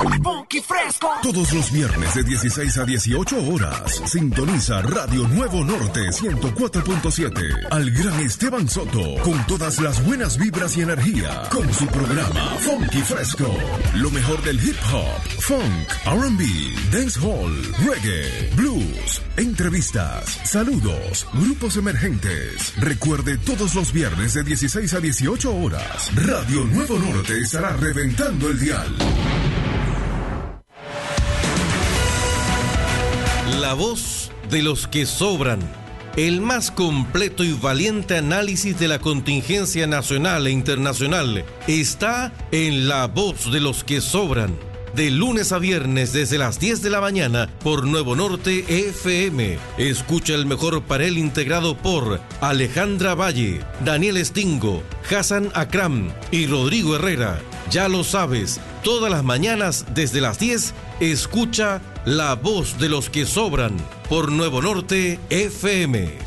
Funky Fresco. Todos los viernes de 16 a 18 horas. Sintoniza Radio Nuevo Norte 104.7. Al gran Esteban Soto. Con todas las buenas vibras y energía. Con su programa Funky Fresco. Lo mejor del hip hop, funk, R&B, dancehall, reggae, blues, entrevistas, saludos, grupos emergentes. Recuerde, todos los viernes de 16 a 18 horas. Radio Nuevo Norte estará reventando el dial. La voz de los que sobran. El más completo y valiente análisis de la contingencia nacional e internacional está en La Voz de los que sobran. De lunes a viernes desde las 10 de la mañana por Nuevo Norte FM. Escucha el mejor panel integrado por Alejandra Valle, Daniel Stingo, Hassan Akram y Rodrigo Herrera. Ya lo sabes, todas las mañanas desde las 10 escucha La Voz de los que sobran por Nuevo Norte FM.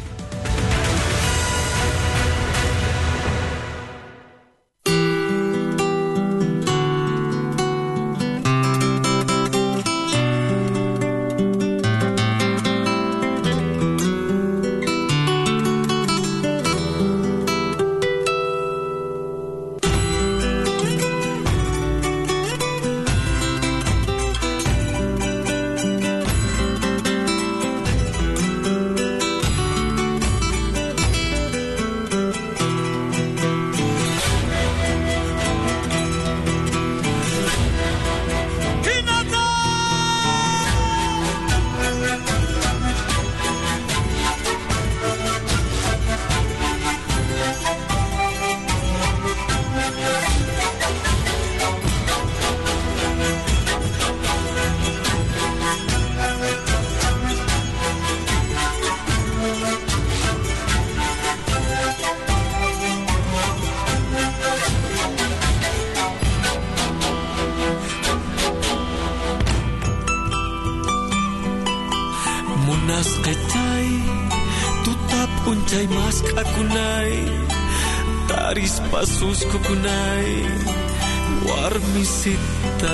Pasus kukunay warmisitay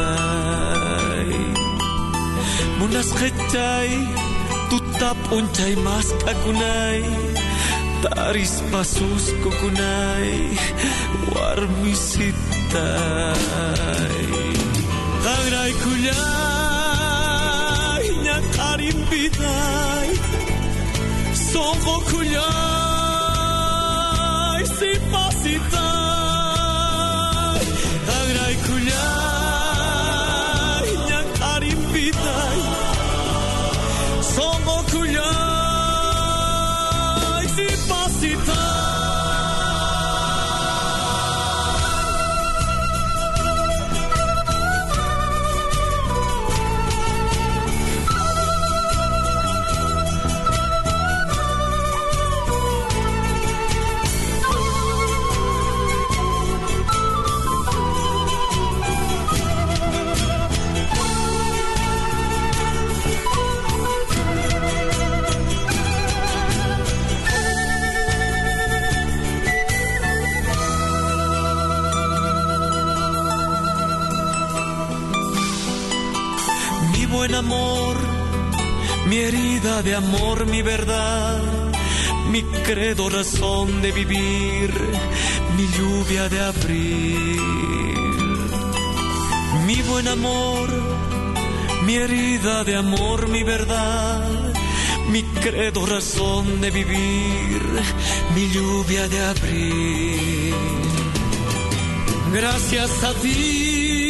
munas kechay tutap uncay mas kakunay taris pasus kukunay warmisitay agray kulay nyakarim biday songo kulay si pasita agray kulay niyang arimpitay songo kulay si pasitay buen amor, mi herida de amor, mi verdad, mi credo, razón de vivir, mi lluvia de abril. Mi buen amor, mi herida de amor, mi verdad, mi credo, razón de vivir, mi lluvia de abril. Gracias a ti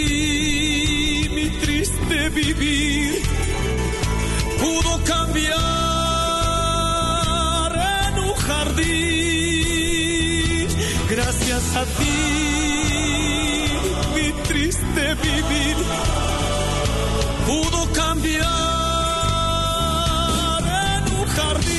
de vivir pudo cambiar en un jardín. Gracias a ti mi triste vivir pudo cambiar en un jardín.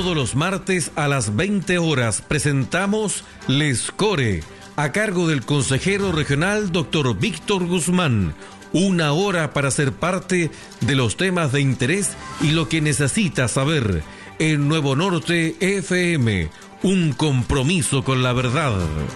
Todos los martes a las 20 horas presentamos Les Core, a cargo del consejero regional Dr. Víctor Guzmán. 1 hora para ser parte de los temas de interés y lo que necesitas saber. En Nuevo Norte FM, un compromiso con la verdad.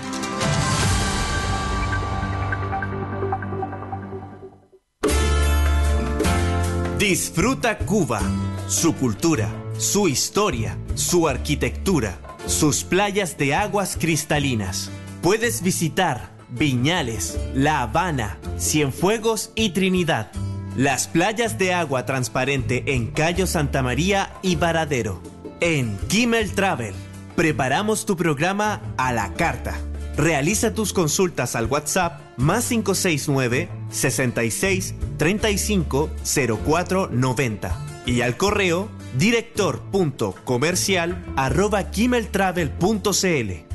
Disfruta Cuba, su cultura, su historia, su arquitectura, sus playas de aguas cristalinas. Puedes visitar Viñales, La Habana, Cienfuegos y Trinidad. Las playas de agua transparente en Cayo Santa María y Varadero. En Kimmel Travel, preparamos tu programa a la carta. Realiza tus consultas al WhatsApp +569 66 35 04 90 y al correo director.comercial@kimmeltravel.cl.